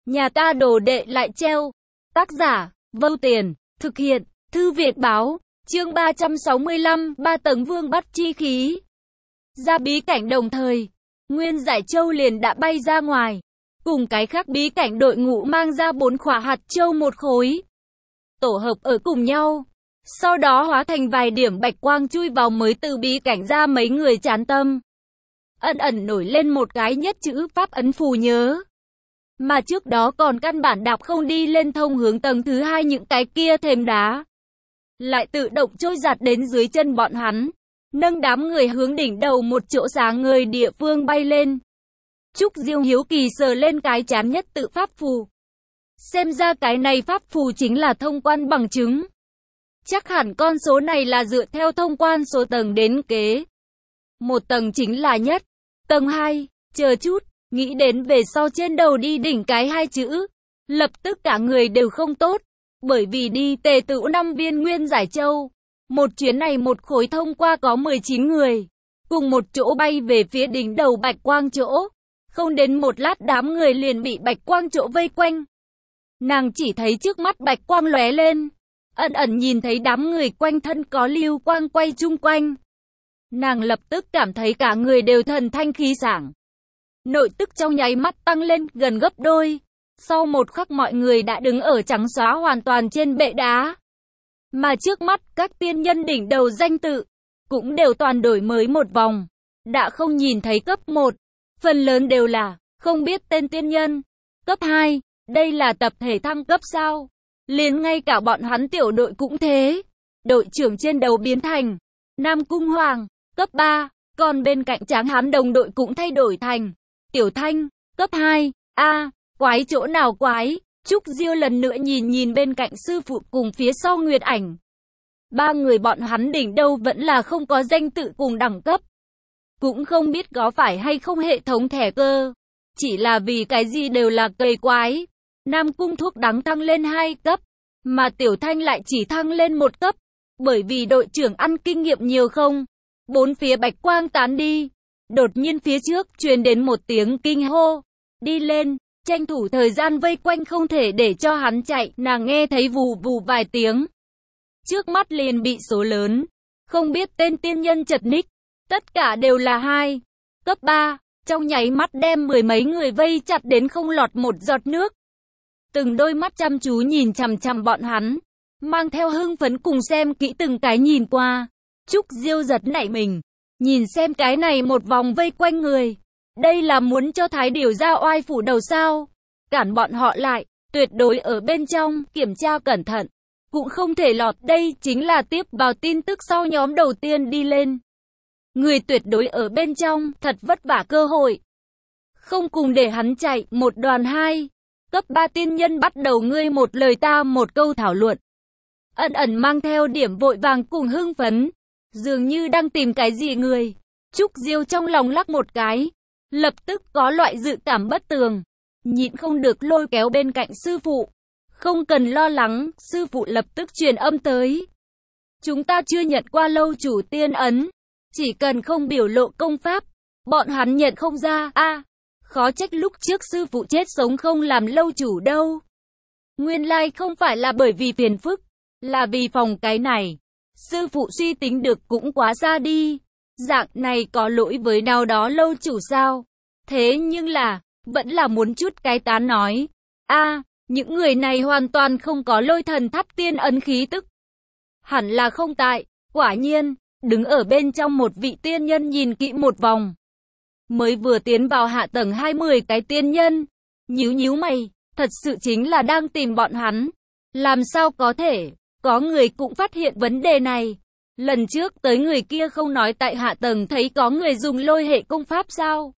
Nhà ta đồ đệ lại treo. Tác giả, Vâu Tiền, thực hiện, Thư Việt Báo, chương 365, 3 tầng vương bắt chi khí. Ra bí cảnh đồng thời, Nguyên Giải Châu liền đã bay ra ngoài, cùng cái khác bí cảnh đội ngũ mang ra 4 khỏa hạt châu một khối, tổ hợp ở cùng nhau. Sau đó hóa thành vài điểm bạch quang chui vào mới từ bí cảnh ra mấy người chán tâm. Ẩn ẩn nổi lên một cái nhất chữ pháp ấn phù nhớ. Mà trước đó còn căn bản đạp không đi lên thông hướng tầng thứ 2 những cái kia thềm đá. Lại tự động trôi giạt đến dưới chân bọn hắn. Nâng đám người hướng đỉnh đầu một chỗ sáng ngời địa phương bay lên. Trúc Diêu hiếu kỳ sờ lên cái chán nhất tự pháp phù. Xem ra cái này pháp phù chính là thông quan bằng chứng. Chắc hẳn con số này là dựa theo thông quan số tầng đến kế. Một tầng chính là nhất. Tầng 2, chờ chút, nghĩ đến về sau trên đầu đi đỉnh cái 2 chữ. Lập tức cả người đều không tốt. Bởi vì đi tề tựu 5 viên Nguyên Giải Châu. Một chuyến này một khối thông qua có 19 người. Cùng một chỗ bay về phía đỉnh đầu bạch quang chỗ. Không đến một lát đám người liền bị bạch quang chỗ vây quanh. Nàng chỉ thấy trước mắt bạch quang lóe lên. Ẩn ẩn nhìn thấy đám người quanh thân có lưu quang quay chung quanh. Nàng lập tức cảm thấy cả người đều thần thanh khí sảng. Nội tức trong nháy mắt tăng lên gần gấp đôi. Sau một khắc mọi người đã đứng ở trắng xóa hoàn toàn trên bệ đá. Mà trước mắt các tiên nhân đỉnh đầu danh tự cũng đều toàn đổi mới một vòng. Đã không nhìn thấy cấp 1. Phần lớn đều là không biết tên tiên nhân. Cấp 2, đây là tập thể thăng cấp sao? Liền ngay cả bọn hắn tiểu đội cũng thế. Đội trưởng trên đầu biến thành Nam Cung Hoàng, cấp 3. Còn bên cạnh Tráng Hán đồng đội cũng thay đổi thành Tiểu Thanh, cấp 2. Quái chỗ nào quái? Trúc Diêu lần nữa nhìn bên cạnh sư phụ cùng phía sau Nguyệt Ảnh. Ba người bọn hắn đỉnh đâu vẫn là không có danh tự cùng đẳng cấp. Cũng không biết có phải hay không hệ thống thẻ cơ. Chỉ là vì cái gì đều là cây quái. Nam Cung thuốc đắng thăng lên 2 cấp. Mà Tiểu Thanh lại chỉ thăng lên 1 cấp. Bởi vì đội trưởng ăn kinh nghiệm nhiều không. Bốn phía bạch quang tán đi. Đột nhiên phía trước truyền đến một tiếng kinh hô. Đi lên. Tranh thủ thời gian vây quanh không thể để cho hắn chạy. Nàng nghe thấy vù vù vài tiếng. Trước mắt liền bị số lớn. Không biết tên tiên nhân chật ních. Tất cả đều là 2. Cấp 3. Trong nháy mắt đem 10 mấy người vây chặt đến không lọt một giọt nước. Từng đôi mắt chăm chú nhìn chằm chằm bọn hắn. Mang theo hưng phấn cùng xem kỹ từng cái nhìn qua. Trúc Diêu giật nảy mình. Nhìn xem cái này một vòng vây quanh người. Đây là muốn cho Thái Điểu ra oai phủ đầu sao? Cản bọn họ lại, tuyệt đối ở bên trong, kiểm tra cẩn thận. Cũng không thể lọt, đây chính là tiếp vào tin tức sau nhóm đầu tiên đi lên. Người tuyệt đối ở bên trong, thật vất vả cơ hội. Không cùng để hắn chạy, một đoàn 2. Cấp 3 tiên nhân bắt đầu ngươi một lời ta một câu thảo luận. Ẩn ẩn mang theo điểm vội vàng cùng hưng phấn. Dường như đang tìm cái gì người. Trúc Diêu trong lòng lắc một cái. Lập tức có loại dự cảm bất tường. Nhịn không được lôi kéo bên cạnh sư phụ. Không cần lo lắng, sư phụ lập tức truyền âm tới. Chúng ta chưa nhận qua lâu chủ tiên ấn. Chỉ cần không biểu lộ công pháp, bọn hắn nhận không ra. Khó trách lúc trước sư phụ chết sống không làm lâu chủ đâu. Nguyên lai không phải là bởi vì phiền phức, là vì phòng cái này. Sư phụ suy tính được cũng quá xa đi. Dạng này có lỗi với nào đó lâu chủ sao? Thế nhưng là, vẫn là muốn chút cái tán nói. Những người này hoàn toàn không có lôi thần tháp tiên ấn khí tức. Hẳn là không tại, quả nhiên, đứng ở bên trong một vị tiên nhân nhìn kỹ một vòng. Mới vừa tiến vào hạ tầng 20 cái tiên nhân. Nhíu mày, thật sự chính là đang tìm bọn hắn. Làm sao có thể, có người cũng phát hiện vấn đề này. Lần trước tới người kia không nói tại hạ tầng thấy có người dùng lôi hệ công pháp sao?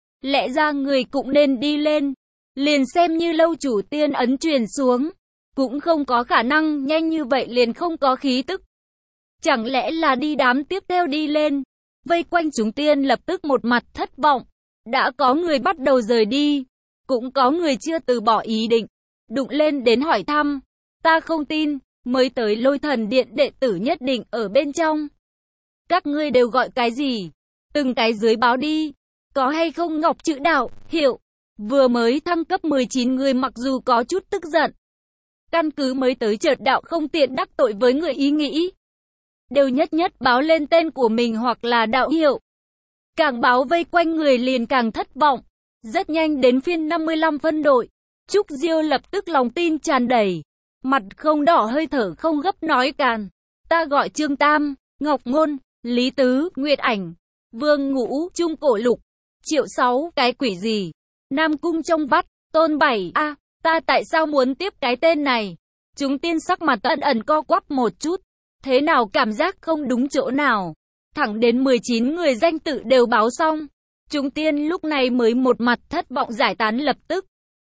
Lẽ ra người cũng nên đi lên. Liền xem như lâu chủ tiên ấn truyền xuống. Cũng không có khả năng nhanh như vậy liền không có khí tức. Chẳng lẽ là đi đám tiếp theo đi lên? Vây quanh chúng tiên lập tức một mặt thất vọng. Đã có người bắt đầu rời đi. Cũng có người chưa từ bỏ ý định. Đụng lên đến hỏi thăm. Ta không tin. Mới tới Lôi Thần Điện đệ tử nhất định ở bên trong. Các ngươi đều gọi cái gì? Từng cái dưới báo đi. Có hay không Ngọc Chữ Đạo, Hiệu, Vừa mới thăng cấp 19 người mặc dù có chút tức giận. Căn cứ mới tới chợt đạo không tiện đắc tội với người ý nghĩ. Đều nhất nhất báo lên tên của mình hoặc là đạo hiệu. Càng báo vây quanh người liền càng thất vọng. Rất nhanh đến phiên 55 phân đội. Trúc Diêu lập tức lòng tin tràn đầy. Mặt không đỏ hơi thở không gấp nói càn. Ta gọi Trương Tam, Ngọc Ngôn, Lý Tứ, Nguyệt Ảnh, Vương Ngũ, Trung Cổ Lục, Triệu Sáu, cái quỷ gì? Nam Cung trong vắt, Tôn Bảy, ta tại sao muốn tiếp cái tên này? Chúng tiên sắc mặt ẩn ẩn co quắp một chút. Thế nào cảm giác không đúng chỗ nào? Thẳng đến 19 người danh tự đều báo xong. Chúng tiên lúc này mới một mặt thất vọng giải tán lập tức.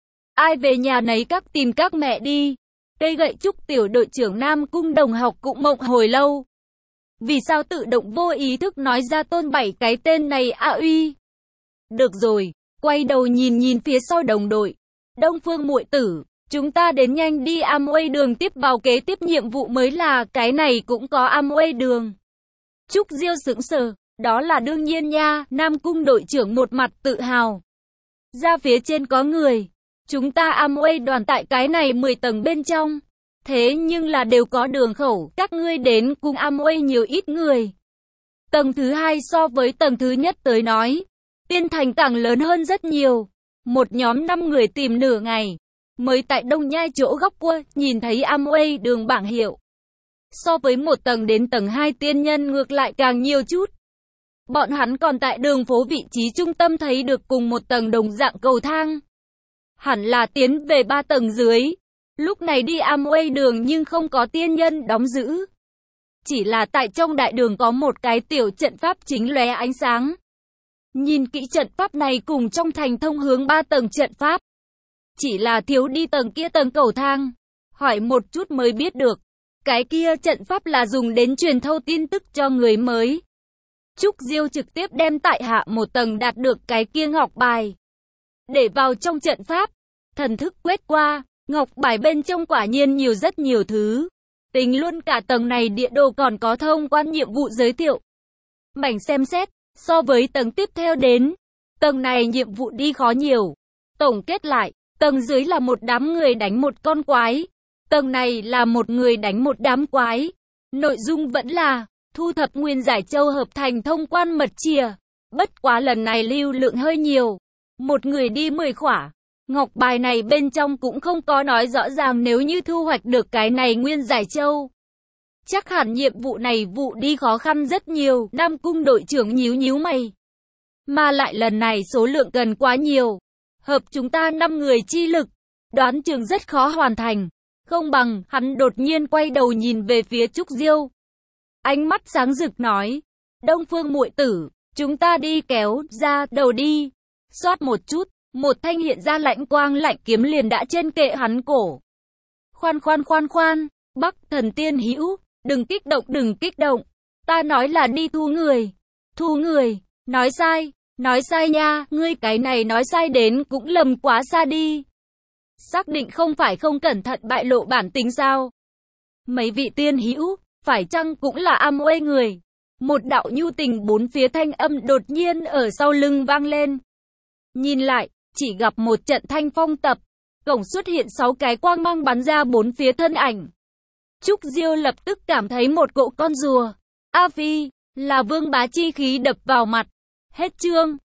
Ai về nhà nấy các tìm các mẹ đi. Cây gậy trúc tiểu đội trưởng Nam Cung đồng học cũng mộng hồi lâu. Vì sao tự động vô ý thức nói ra Tôn Bảy cái tên này uy? Được rồi, quay đầu nhìn phía sau đồng đội. Đông Phương muội tử, chúng ta đến nhanh đi Amway đường tiếp vào kế tiếp nhiệm vụ mới là cái này cũng có Amway đường. Trúc Diêu sững sờ, đó là đương nhiên nha, Nam Cung đội trưởng một mặt tự hào. Ra phía trên có người. Chúng ta Amway đoàn tại cái này 10 tầng bên trong. Thế nhưng là đều có đường khẩu, các ngươi đến cùng Amway nhiều ít người. Tầng thứ 2 so với tầng thứ nhất tới nói. Tiên thành càng lớn hơn rất nhiều. Một nhóm 5 người tìm nửa ngày. Mới tại Đông Nhai chỗ góc cua, nhìn thấy Amway đường bảng hiệu. So với một tầng đến tầng 2 tiên nhân ngược lại càng nhiều chút. Bọn hắn còn tại đường phố vị trí trung tâm thấy được cùng một tầng đồng dạng cầu thang. Hẳn là tiến về 3 tầng dưới. Lúc này đi Amway đường nhưng không có tiên nhân đóng giữ. Chỉ là tại trong đại đường có một cái tiểu trận pháp chính lóe ánh sáng. Nhìn kỹ trận pháp này cùng trong thành thông hướng 3 tầng trận pháp. Chỉ là thiếu đi tầng kia tầng cầu thang. Hỏi một chút mới biết được. Cái kia trận pháp là dùng đến truyền thâu tin tức cho người mới. Trúc Diêu trực tiếp đem tại hạ một tầng đạt được cái kia ngọc bài. Để vào trong trận pháp. Thần thức quét qua. Ngọc bài bên trong quả nhiên nhiều rất nhiều thứ. Tính luôn cả tầng này địa đồ còn có thông quan nhiệm vụ giới thiệu. Mảnh xem xét. So với tầng tiếp theo đến. Tầng này nhiệm vụ đi khó nhiều. Tổng kết lại. Tầng dưới là một đám người đánh một con quái. Tầng này là một người đánh một đám quái. Nội dung vẫn là thu thập nguyên giải châu hợp thành thông quan mật chìa. Bất quá lần này lưu lượng hơi nhiều. Một người đi 10 khỏa. Ngọc bài này bên trong cũng không có nói rõ ràng nếu như thu hoạch được cái này nguyên giải châu. Chắc hẳn nhiệm vụ này vụ đi khó khăn rất nhiều. Nam Cung đội trưởng nhíu mày. Mà lại lần này số lượng cần quá nhiều. Hợp chúng ta 5 người chi lực. Đoán chừng rất khó hoàn thành. Không bằng, hắn đột nhiên quay đầu nhìn về phía Trúc Diêu. Ánh mắt sáng rực nói. Đông Phương muội tử, chúng ta đi kéo ra đầu đi. Xoát một chút, một thanh hiện ra lạnh quang lạnh kiếm liền đã trên kệ hắn cổ. Khoan, Bắc thần tiên hữu, đừng kích động. Ta nói là đi thu người, nói sai nha, ngươi cái này nói sai đến cũng lầm quá xa đi. Xác định không phải không cẩn thận bại lộ bản tính sao? Mấy vị tiên hữu, phải chăng cũng là Amway người? Một đạo nhu tình bốn phía thanh âm đột nhiên ở sau lưng vang lên. Nhìn lại, chỉ gặp một trận thanh phong tập. Cổng xuất hiện 6 cái quang mang bắn ra bốn phía thân ảnh. Trúc Diêu lập tức cảm thấy một cỗ con rùa. A Phi, là vương bá chi khí đập vào mặt. Hết chương.